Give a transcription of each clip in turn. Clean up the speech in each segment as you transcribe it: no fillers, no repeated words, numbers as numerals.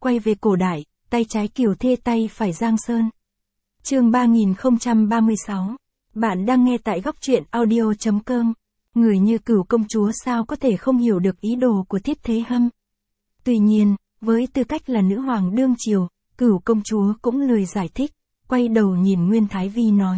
quay về cổ đại, tay trái Kiều Thê tay phải Giang Sơn. Chương 3036. Bạn đang nghe tại góc truyện audio.com. Người như Cửu công chúa sao có thể không hiểu được ý đồ của Thiết Thế Hâm. Tuy nhiên, với tư cách là nữ hoàng đương triều, Cửu công chúa cũng lười giải thích, quay đầu nhìn Nguyên Thái Vi nói.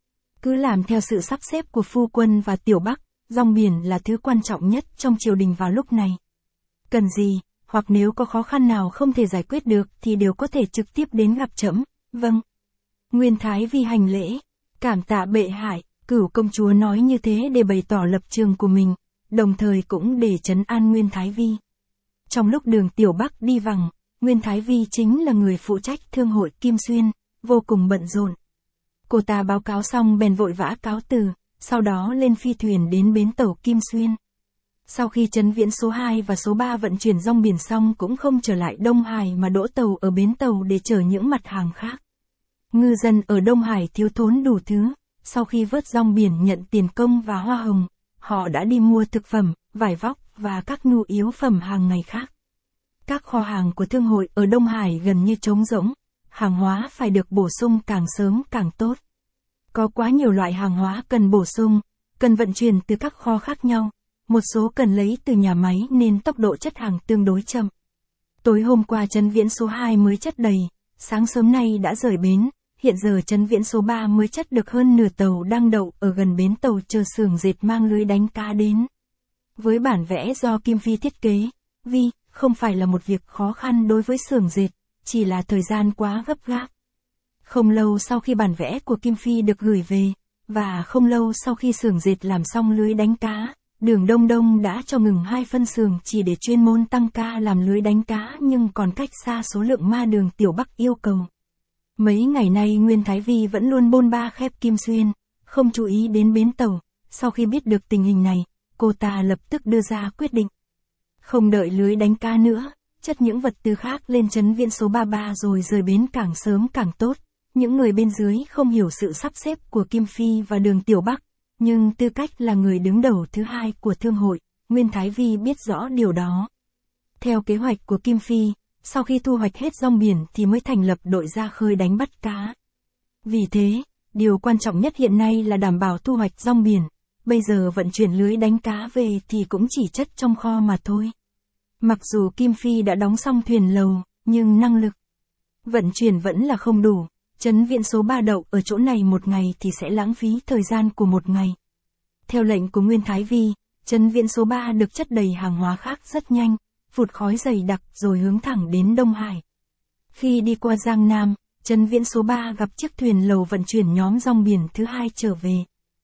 Cứ làm theo sự sắp xếp của phu quân và Tiểu Bắc, rong biển là thứ quan trọng nhất trong triều đình vào lúc này. Cần gì, hoặc nếu có khó khăn nào không thể giải quyết được thì đều có thể trực tiếp đến gặp trẫm. Vâng. Nguyên Thái Vi hành lễ, cảm tạ bệ hạ. Cửu công chúa nói như thế để bày tỏ lập trường của mình, đồng thời cũng để trấn an Nguyên Thái Vi. Trong lúc đường Tiểu Bắc đi vắng, Nguyên Thái Vi chính là người phụ trách thương hội Kim Xuyên, vô cùng bận rộn. Cô ta báo cáo xong bèn vội vã cáo từ, sau đó lên phi thuyền đến bến tàu Kim Xuyên. Sau khi Trấn Viễn số 2 và số 3 vận chuyển rong biển xong cũng không trở lại Đông Hải mà đỗ tàu ở bến tàu để chở những mặt hàng khác. Ngư dân ở Đông Hải thiếu thốn đủ thứ, sau khi vớt rong biển nhận tiền công và hoa hồng, họ đã đi mua thực phẩm, vải vóc và các nhu yếu phẩm hàng ngày khác. Các kho hàng của thương hội ở Đông Hải gần như trống rỗng, hàng hóa phải được bổ sung càng sớm càng tốt. Có quá nhiều loại hàng hóa cần bổ sung, cần vận chuyển từ các kho khác nhau, một số cần lấy từ nhà máy nên tốc độ chất hàng tương đối chậm. Tối hôm qua Trấn Viễn số 2 mới chất đầy, sáng sớm nay đã rời bến, hiện giờ Trấn Viễn số 3 mới chất được hơn nửa tàu đang đậu ở gần bến tàu chờ xưởng dệt mang lưới đánh cá đến. Với bản vẽ do Kim Phi thiết kế, không phải là một việc khó khăn đối với xưởng dệt, chỉ là thời gian quá gấp gáp. Không lâu sau khi bản vẽ của Kim Phi được gửi về, và không lâu sau khi xưởng dệt làm xong lưới đánh cá, Đường Đông Đông đã cho ngừng 2 phân xưởng chỉ để chuyên môn tăng ca làm lưới đánh cá nhưng còn cách xa số lượng ma Đường Tiểu Bắc yêu cầu. Mấy ngày nay Nguyên Thái Vi vẫn luôn bôn ba khép Kim Xuyên, không chú ý đến bến tàu. Sau khi biết được tình hình này, cô ta lập tức đưa ra quyết định. Không đợi lưới đánh cá nữa, chất những vật tư khác lên Trấn Viễn số 33 rồi rời bến càng sớm càng tốt. Những người bên dưới không hiểu sự sắp xếp của Kim Phi và Đường Tiểu Bắc, nhưng tư cách là người đứng đầu thứ hai của thương hội, Nguyên Thái Vi biết rõ điều đó. Theo kế hoạch của Kim Phi, sau khi thu hoạch hết rong biển thì mới thành lập đội ra khơi đánh bắt cá. Vì thế, điều quan trọng nhất hiện nay là đảm bảo thu hoạch rong biển, bây giờ vận chuyển lưới đánh cá về thì cũng chỉ chất trong kho mà thôi. Mặc dù Kim Phi đã đóng xong thuyền lầu, nhưng năng lực vận chuyển vẫn là không đủ. Trấn Viễn số 3 đậu ở chỗ này một ngày thì sẽ lãng phí thời gian của một ngày. Theo lệnh của Nguyên Thái Vi, Trấn Viễn số 3 được chất đầy hàng hóa khác rất nhanh, phụt khói dày đặc rồi hướng thẳng đến Đông Hải. Khi đi qua Giang Nam, Trấn Viễn số 3 gặp chiếc thuyền lầu vận chuyển nhóm rong biển thứ 2 trở về.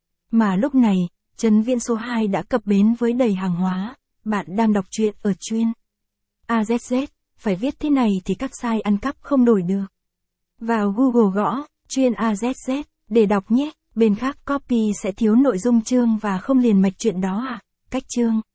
Mà lúc này, Trấn Viễn số 2 đã cập bến với đầy hàng hóa. Bạn đang đọc truyện ở chuyên AZZ, phải viết thế này thì các site ăn cắp không đổi được. Vào Google gõ, chuyên AZZ, để đọc nhé, bên khác copy sẽ thiếu nội dung chương và không liền mạch chuyện đó à. Cách chương